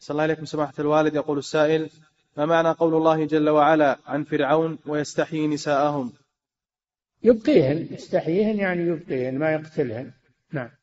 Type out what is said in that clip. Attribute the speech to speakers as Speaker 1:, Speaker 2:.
Speaker 1: صلى الله عليكم سماحة الوالد. يقول السائل: ما معنى قول الله جل وعلا عن فرعون ويستحيي نساءهم؟
Speaker 2: يبقيهن، يستحييهن يعني يبقيهن، ما يقتلهن. نعم.